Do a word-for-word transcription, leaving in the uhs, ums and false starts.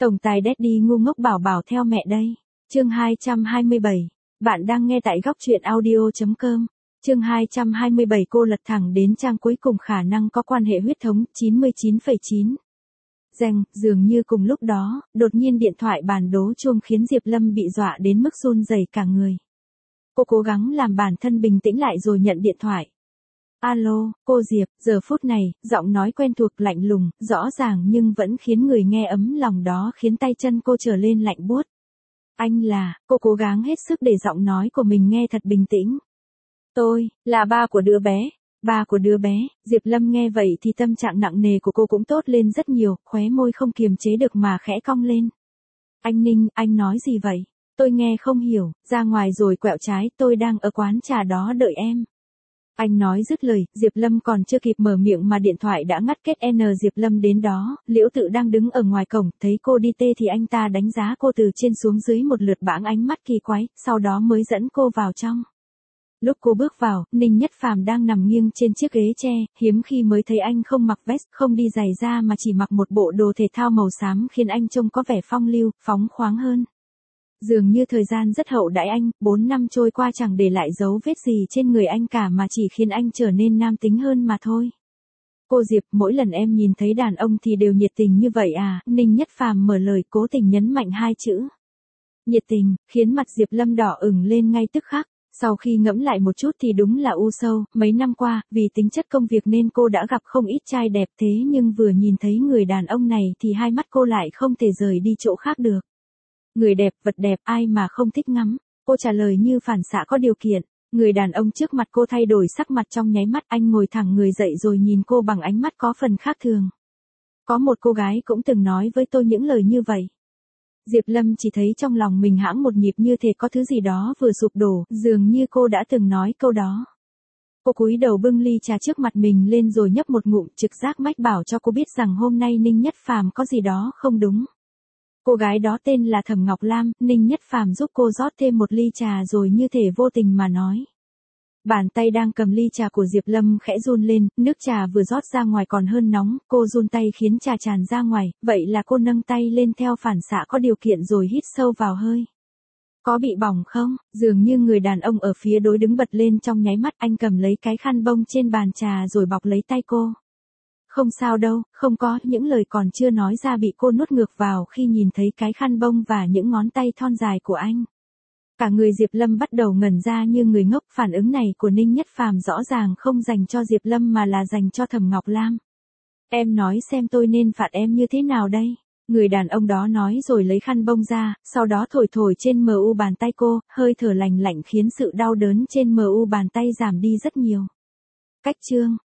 Tổng tài Daddy ngu ngốc bảo bảo theo mẹ đây. Chương hai trăm hai mươi bảy. Bạn đang nghe tại góc truyện audio chấm com. Chương hai trăm hai mươi bảy cô lật thẳng đến trang cuối cùng khả năng có quan hệ huyết thống chín mươi chín phẩy chín. Reng, dường như cùng lúc đó, đột nhiên điện thoại bàn đố chuông khiến Diệp Lâm bị dọa đến mức run rẩy cả người. Cô cố gắng làm bản thân bình tĩnh lại rồi nhận điện thoại. Alo, cô Diệp, giờ phút này, giọng nói quen thuộc lạnh lùng, rõ ràng nhưng vẫn khiến người nghe ấm lòng đó khiến tay chân cô trở lên lạnh buốt. Anh là, cô cố gắng hết sức để giọng nói của mình nghe thật bình tĩnh. Tôi, là ba của đứa bé. Ba của đứa bé. Diệp Lâm nghe vậy thì tâm trạng nặng nề của cô cũng tốt lên rất nhiều, khóe môi không kiềm chế được mà khẽ cong lên. Anh Ninh, anh nói gì vậy? Tôi nghe không hiểu, ra ngoài rồi quẹo trái, tôi đang ở quán trà đó đợi em. Anh nói dứt lời, Diệp Lâm còn chưa kịp mở miệng mà điện thoại đã ngắt kết. N Diệp Lâm đến đó, Liễu Tự đang đứng ở ngoài cổng, thấy cô đi tê thì anh ta đánh giá cô từ trên xuống dưới một lượt bãng ánh mắt kỳ quái, sau đó mới dẫn cô vào trong. Lúc cô bước vào, Ninh Nhất Phàm đang nằm nghiêng trên chiếc ghế tre, hiếm khi mới thấy anh không mặc vest, không đi giày da mà chỉ mặc một bộ đồ thể thao màu xám khiến anh trông có vẻ phong lưu, phóng khoáng hơn. Dường như thời gian rất hậu đãi anh, bốn năm trôi qua chẳng để lại dấu vết gì trên người anh cả mà chỉ khiến anh trở nên nam tính hơn mà thôi. Cô Diệp, mỗi lần em nhìn thấy đàn ông thì đều nhiệt tình như vậy à? Ninh Nhất Phàm mở lời cố tình nhấn mạnh hai chữ. Nhiệt tình, khiến mặt Diệp Lâm đỏ ửng lên ngay tức khắc. Sau khi ngẫm lại một chút thì đúng là u sâu, mấy năm qua, vì tính chất công việc nên cô đã gặp không ít trai đẹp thế nhưng vừa nhìn thấy người đàn ông này thì hai mắt cô lại không thể rời đi chỗ khác được. Người đẹp, vật đẹp, ai mà không thích ngắm. Cô trả lời như phản xạ có điều kiện. Người đàn ông trước mặt cô thay đổi sắc mặt trong nháy mắt, anh ngồi thẳng người dậy rồi nhìn cô bằng ánh mắt có phần khác thường. Có một cô gái cũng từng nói với tôi những lời như vậy. Diệp Lâm chỉ thấy trong lòng mình hãng một nhịp như thể có thứ gì đó vừa sụp đổ, dường như cô đã từng nói câu đó. Cô cúi đầu bưng ly trà trước mặt mình lên rồi nhấp một ngụm, trực giác mách bảo cho cô biết rằng hôm nay Ninh Nhất Phàm có gì đó không đúng. Cô gái đó tên là Thẩm Ngọc Lam, Ninh Nhất Phàm giúp cô rót thêm một ly trà rồi như thể vô tình mà nói. Bàn tay đang cầm ly trà của Diệp Lâm khẽ run lên, nước trà vừa rót ra ngoài còn hơn nóng, cô run tay khiến trà tràn ra ngoài, vậy là cô nâng tay lên theo phản xạ có điều kiện rồi hít sâu vào hơi. Có bị bỏng không? Dường như người đàn ông ở phía đối đứng bật lên trong nháy mắt, anh cầm lấy cái khăn bông trên bàn trà rồi bọc lấy tay cô. Không sao đâu, không có, những lời còn chưa nói ra bị cô nuốt ngược vào khi nhìn thấy cái khăn bông và những ngón tay thon dài của anh. Cả người Diệp Lâm bắt đầu ngẩn ra như người ngốc, phản ứng này của Ninh Nhất Phàm rõ ràng không dành cho Diệp Lâm mà là dành cho Thẩm Ngọc Lam. Em nói xem tôi nên phạt em như thế nào đây? Người đàn ông đó nói rồi lấy khăn bông ra, sau đó thổi thổi trên mờ u bàn tay cô, hơi thở lành lạnh khiến sự đau đớn trên mờ u bàn tay giảm đi rất nhiều. Cách chương,